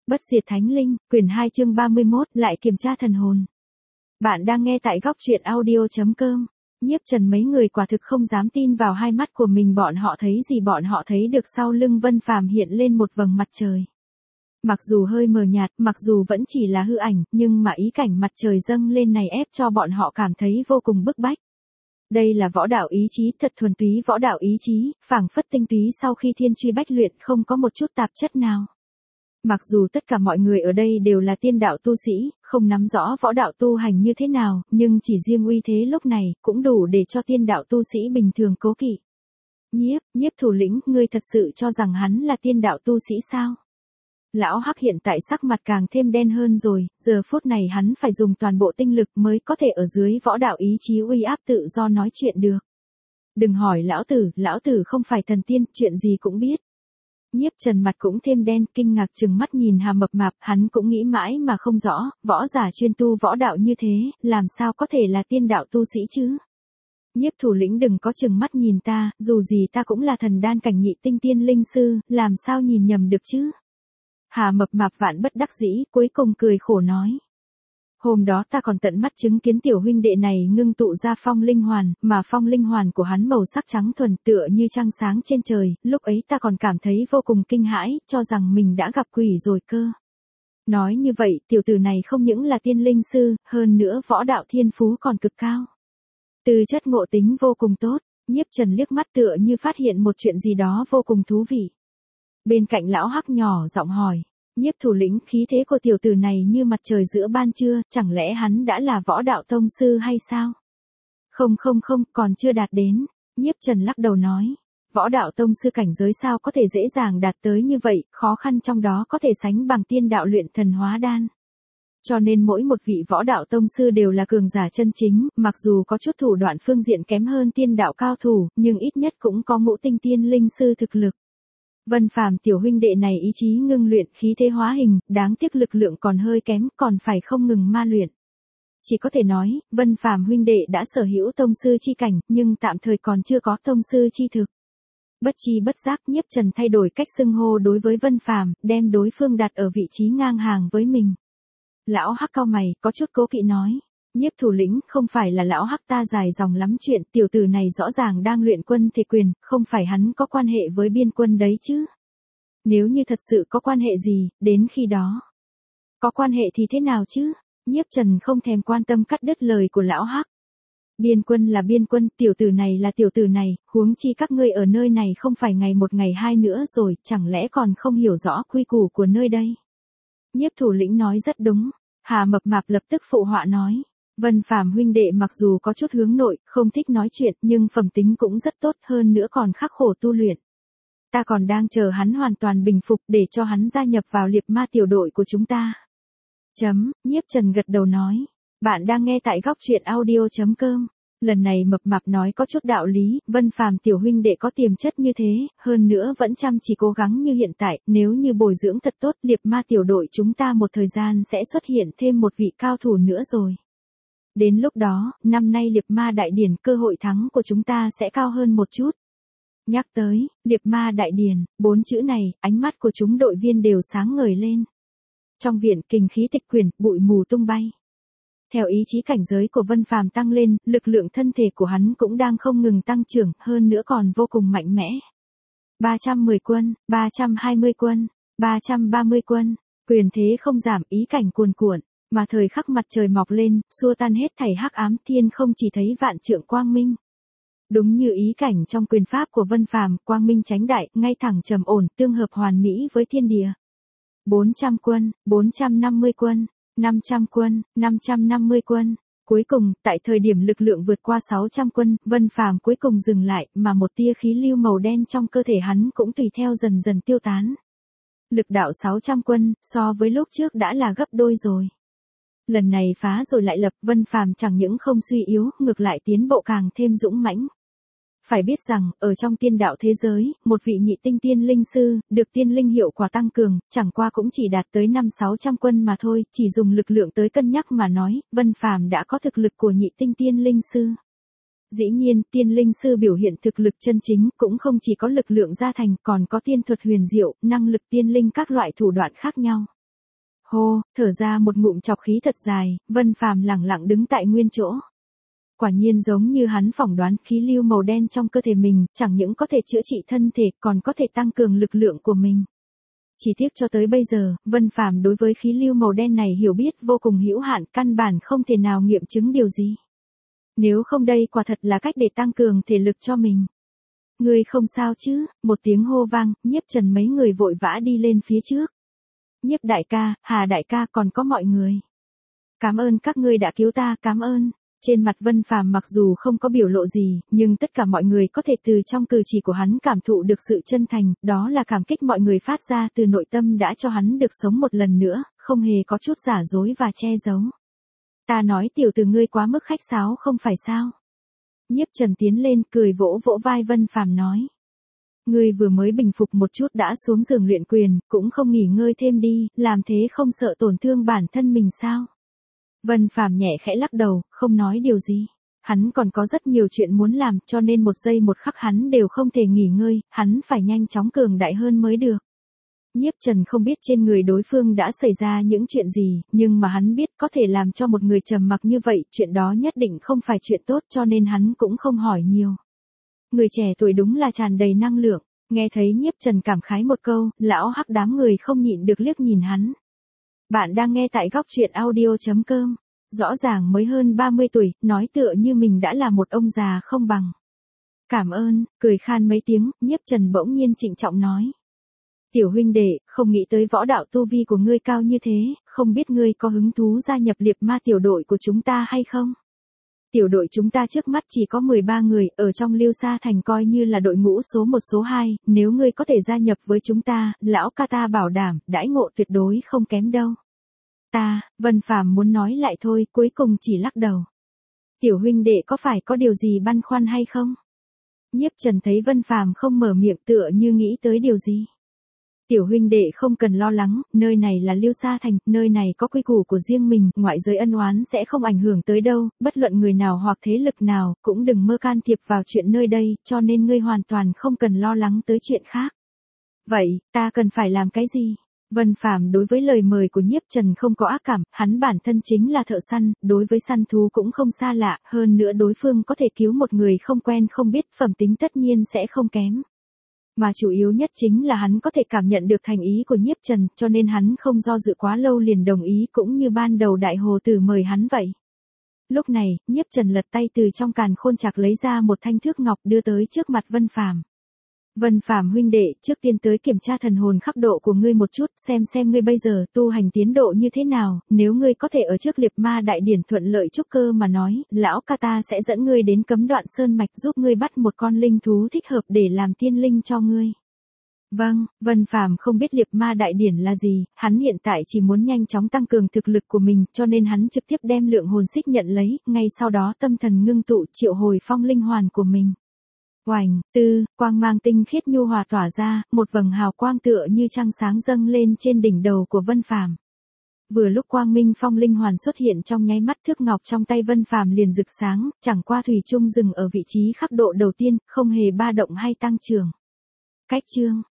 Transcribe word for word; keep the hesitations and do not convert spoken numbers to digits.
Bất diệt thánh linh, quyển hai chương ba mươi mốt, lại kiểm tra thần hồn. Bạn đang nghe tại góc truyện audio.com. Nhiếp Trần mấy người quả thực không dám tin vào hai mắt của mình, bọn họ thấy gì? Bọn họ thấy được sau lưng Vân Phàm hiện lên một vầng mặt trời. Mặc dù hơi mờ nhạt, mặc dù vẫn chỉ là hư ảnh, nhưng mà ý cảnh mặt trời dâng lên này ép cho bọn họ cảm thấy vô cùng bức bách. Đây là võ đạo ý chí, thật thuần túy võ đạo ý chí, phảng phất tinh túy sau khi thiên truy bách luyện, không có một chút tạp chất nào. Mặc dù tất cả mọi người ở đây đều là tiên đạo tu sĩ, không nắm rõ võ đạo tu hành như thế nào, nhưng chỉ riêng uy thế lúc này, cũng đủ để cho tiên đạo tu sĩ bình thường cố kỵ. Nhiếp, nhiếp thủ lĩnh, ngươi thật sự cho rằng hắn là tiên đạo tu sĩ sao? Lão Hắc hiện tại sắc mặt càng thêm đen hơn rồi, giờ phút này hắn phải dùng toàn bộ tinh lực mới có thể ở dưới võ đạo ý chí uy áp tự do nói chuyện được. Đừng hỏi lão tử, lão tử không phải thần tiên, chuyện gì cũng biết. Nhiếp Trần mặt cũng thêm đen, kinh ngạc trừng mắt nhìn Hà Mập Mạp, hắn cũng nghĩ mãi mà không rõ, võ giả chuyên tu võ đạo như thế, làm sao có thể là tiên đạo tu sĩ chứ? Nhiếp thủ lĩnh đừng có trừng mắt nhìn ta, dù gì ta cũng là thần đan cảnh nhị tinh tiên linh sư, làm sao nhìn nhầm được chứ? Hà Mập Mạp vạn bất đắc dĩ, cuối cùng cười khổ nói. Hôm đó ta còn tận mắt chứng kiến tiểu huynh đệ này ngưng tụ ra phong linh hoàn, mà phong linh hoàn của hắn màu sắc trắng thuần tựa như trăng sáng trên trời, lúc ấy ta còn cảm thấy vô cùng kinh hãi, cho rằng mình đã gặp quỷ rồi cơ. Nói như vậy, tiểu tử này không những là tiên linh sư, hơn nữa võ đạo thiên phú còn cực cao. Tư chất ngộ tính vô cùng tốt, Nhiếp Trần liếc mắt tựa như phát hiện một chuyện gì đó vô cùng thú vị. Bên cạnh lão Hắc nhỏ giọng hỏi. Nhiếp thủ lĩnh, khí thế của tiểu tử này như mặt trời giữa ban trưa, chẳng lẽ hắn đã là võ đạo tông sư hay sao? Không không không, còn chưa đạt đến. Nhiếp Trần lắc đầu nói. Võ đạo tông sư cảnh giới sao có thể dễ dàng đạt tới như vậy, khó khăn trong đó có thể sánh bằng tiên đạo luyện thần hóa đan. Cho nên mỗi một vị võ đạo tông sư đều là cường giả chân chính, mặc dù có chút thủ đoạn phương diện kém hơn tiên đạo cao thủ, nhưng ít nhất cũng có ngũ tinh tiên linh sư thực lực. Vân Phàm tiểu huynh đệ này ý chí ngưng luyện, khí thế hóa hình, đáng tiếc lực lượng còn hơi kém, còn phải không ngừng ma luyện. Chỉ có thể nói, Vân Phàm huynh đệ đã sở hữu tông sư chi cảnh, nhưng tạm thời còn chưa có tông sư chi thực. Bất chi bất giác, Nhiếp Trần thay đổi cách xưng hô đối với Vân Phàm, đem đối phương đặt ở vị trí ngang hàng với mình. Lão Hắc cau mày, có chút cố kỵ nói. Nhiếp thủ lĩnh, không phải là lão Hắc ta dài dòng lắm chuyện, tiểu tử này rõ ràng đang luyện quân thể quyền, không phải hắn có quan hệ với biên quân đấy chứ? Nếu như thật sự có quan hệ gì, đến khi đó. Có quan hệ thì thế nào chứ? Nhiếp Trần không thèm quan tâm cắt đứt lời của lão Hắc. Biên quân là biên quân, tiểu tử này là tiểu tử này, huống chi các ngươi ở nơi này không phải ngày một ngày hai nữa rồi, chẳng lẽ còn không hiểu rõ quy củ của nơi đây? Nhiếp thủ lĩnh nói rất đúng, Hà Mập Mạp lập tức phụ họa nói. Vân Phàm huynh đệ mặc dù có chút hướng nội, không thích nói chuyện, nhưng phẩm tính cũng rất tốt, hơn nữa còn khắc khổ tu luyện. Ta còn đang chờ hắn hoàn toàn bình phục để cho hắn gia nhập vào liệp ma tiểu đội của chúng ta. Chấm, Nhiếp Trần gật đầu nói. Bạn đang nghe tại góc truyện audio.com. Lần này Mập Mạp nói có chút đạo lý, Vân Phàm tiểu huynh đệ có tiềm chất như thế, hơn nữa vẫn chăm chỉ cố gắng như hiện tại, nếu như bồi dưỡng thật tốt, liệp ma tiểu đội chúng ta một thời gian sẽ xuất hiện thêm một vị cao thủ nữa rồi. Đến lúc đó, năm nay liệp ma đại điển cơ hội thắng của chúng ta sẽ cao hơn một chút. Nhắc tới, liệp ma đại điển, bốn chữ này, ánh mắt của chúng đội viên đều sáng ngời lên. Trong viện kình khí tịch quyển, bụi mù tung bay. Theo ý chí cảnh giới của Vân Phàm tăng lên, lực lượng thân thể của hắn cũng đang không ngừng tăng trưởng, hơn nữa còn vô cùng mạnh mẽ. ba trăm mười quân, ba trăm hai mươi quân, ba trăm ba mươi quân, quyền thế không giảm, ý cảnh cuồn cuộn. Mà thời khắc mặt trời mọc lên, xua tan hết thảy hắc ám, thiên không chỉ thấy vạn trượng quang minh. Đúng như ý cảnh trong quyền pháp của Vân Phàm, quang minh chánh đại, ngay thẳng trầm ổn, tương hợp hoàn mỹ với thiên địa. bốn trăm quân, bốn trăm năm mươi quân, năm trăm quân, năm trăm năm mươi quân. Cuối cùng, tại thời điểm lực lượng vượt qua sáu trăm quân, Vân Phàm cuối cùng dừng lại, mà một tia khí lưu màu đen trong cơ thể hắn cũng tùy theo dần dần tiêu tán. Lực đạo sáu trăm quân, so với lúc trước đã là gấp đôi rồi. Lần này phá rồi lại lập, Vân Phàm chẳng những không suy yếu, ngược lại tiến bộ càng thêm dũng mãnh. Phải biết rằng, ở trong tiên đạo thế giới, một vị nhị tinh tiên linh sư, được tiên linh hiệu quả tăng cường, chẳng qua cũng chỉ đạt tới năm sáu trăm quân mà thôi, chỉ dùng lực lượng tới cân nhắc mà nói, Vân Phàm đã có thực lực của nhị tinh tiên linh sư. Dĩ nhiên, tiên linh sư biểu hiện thực lực chân chính, cũng không chỉ có lực lượng gia thành, còn có tiên thuật huyền diệu, năng lực tiên linh các loại thủ đoạn khác nhau. Hô, thở ra một ngụm trọc khí thật dài, Vân Phàm lẳng lặng đứng tại nguyên chỗ. Quả nhiên giống như hắn phỏng đoán, khí lưu màu đen trong cơ thể mình, chẳng những có thể chữa trị thân thể, còn có thể tăng cường lực lượng của mình. Chỉ tiếc cho tới bây giờ, Vân Phàm đối với khí lưu màu đen này hiểu biết vô cùng hữu hạn, căn bản không thể nào nghiệm chứng điều gì. Nếu không đây quả thật là cách để tăng cường thể lực cho mình. Ngươi không sao chứ? Một tiếng hô vang, Nhiếp Trần mấy người vội vã đi lên phía trước. Nhiếp đại ca, Hà đại ca, còn có mọi người. Cảm ơn các ngươi đã cứu ta, cảm ơn. Trên mặt Vân Phàm mặc dù không có biểu lộ gì, nhưng tất cả mọi người có thể từ trong cử chỉ của hắn cảm thụ được sự chân thành, đó là cảm kích mọi người phát ra từ nội tâm đã cho hắn được sống một lần nữa, không hề có chút giả dối và che giấu. Ta nói tiểu tử ngươi quá mức khách sáo không phải sao? Nhiếp Trần tiến lên cười vỗ vỗ vai Vân Phàm nói. Ngươi vừa mới bình phục một chút đã xuống giường luyện quyền, cũng không nghỉ ngơi thêm đi, làm thế không sợ tổn thương bản thân mình sao? Vân Phàm nhẹ khẽ lắc đầu, không nói điều gì. Hắn còn có rất nhiều chuyện muốn làm, cho nên một giây một khắc hắn đều không thể nghỉ ngơi, hắn phải nhanh chóng cường đại hơn mới được. Nhiếp Trần không biết trên người đối phương đã xảy ra những chuyện gì, nhưng mà hắn biết có thể làm cho một người trầm mặc như vậy, chuyện đó nhất định không phải chuyện tốt, cho nên hắn cũng không hỏi nhiều. Người trẻ tuổi đúng là tràn đầy năng lượng, nghe thấy Nhiếp Trần cảm khái một câu, lão hắc đám người không nhịn được liếc nhìn hắn. Bạn đang nghe tại góc truyện audio chấm com. Rõ ràng mới hơn ba mươi tuổi, nói tựa như mình đã là một ông già không bằng. Cảm ơn, cười khan mấy tiếng, Nhiếp Trần bỗng nhiên trịnh trọng nói. Tiểu huynh đệ, không nghĩ tới võ đạo tu vi của ngươi cao như thế, không biết ngươi có hứng thú gia nhập liệp ma tiểu đội của chúng ta hay không? Tiểu đội chúng ta trước mắt chỉ có mười ba người, ở trong Liêu Sa Thành coi như là đội ngũ số một số hai, nếu ngươi có thể gia nhập với chúng ta, lão ca ta bảo đảm, đãi ngộ tuyệt đối không kém đâu. Ta, Vân Phàm muốn nói lại thôi, cuối cùng chỉ lắc đầu. Tiểu huynh đệ có phải có điều gì băn khoăn hay không? Nhiếp Trần thấy Vân Phàm không mở miệng tựa như nghĩ tới điều gì. Tiểu huynh đệ không cần lo lắng, nơi này là Liêu Sa Thành, nơi này có quy củ của riêng mình, ngoại giới ân oán sẽ không ảnh hưởng tới đâu, bất luận người nào hoặc thế lực nào, cũng đừng mơ can thiệp vào chuyện nơi đây, cho nên ngươi hoàn toàn không cần lo lắng tới chuyện khác. Vậy, ta cần phải làm cái gì? Vân Phàm đối với lời mời của Nhiếp Trần không có ác cảm, hắn bản thân chính là thợ săn, đối với săn thú cũng không xa lạ, hơn nữa đối phương có thể cứu một người không quen không biết, phẩm tính tất nhiên sẽ không kém. Mà chủ yếu nhất chính là hắn có thể cảm nhận được thành ý của Nhiếp Trần, cho nên hắn không do dự quá lâu liền đồng ý, cũng như ban đầu Đại Hồ Tử mời hắn vậy. Lúc này, Nhiếp Trần lật tay từ trong càn khôn trạc lấy ra một thanh thước ngọc đưa tới trước mặt Vân Phàm. Vân Phàm huynh đệ, trước tiên tới kiểm tra thần hồn khắc độ của ngươi một chút, xem xem ngươi bây giờ tu hành tiến độ như thế nào, nếu ngươi có thể ở trước liệp ma đại điển thuận lợi trúc cơ mà nói, lão ca ta sẽ dẫn ngươi đến cấm đoạn sơn mạch giúp ngươi bắt một con linh thú thích hợp để làm tiên linh cho ngươi. Vâng, Vân Phàm không biết liệp ma đại điển là gì, hắn hiện tại chỉ muốn nhanh chóng tăng cường thực lực của mình, cho nên hắn trực tiếp đem lượng hồn xích nhận lấy, ngay sau đó tâm thần ngưng tụ triệu hồi phong linh hoàn của mình. Oành, tư, quang mang tinh khiết nhu hòa tỏa ra, một vầng hào quang tựa như trăng sáng dâng lên trên đỉnh đầu của Vân Phàm. Vừa lúc quang minh phong linh hoàn xuất hiện trong nháy mắt, thước ngọc trong tay Vân Phàm liền rực sáng, chẳng qua thủy chung dừng ở vị trí khắc độ đầu tiên, không hề ba động hay tăng trưởng. Cách chương,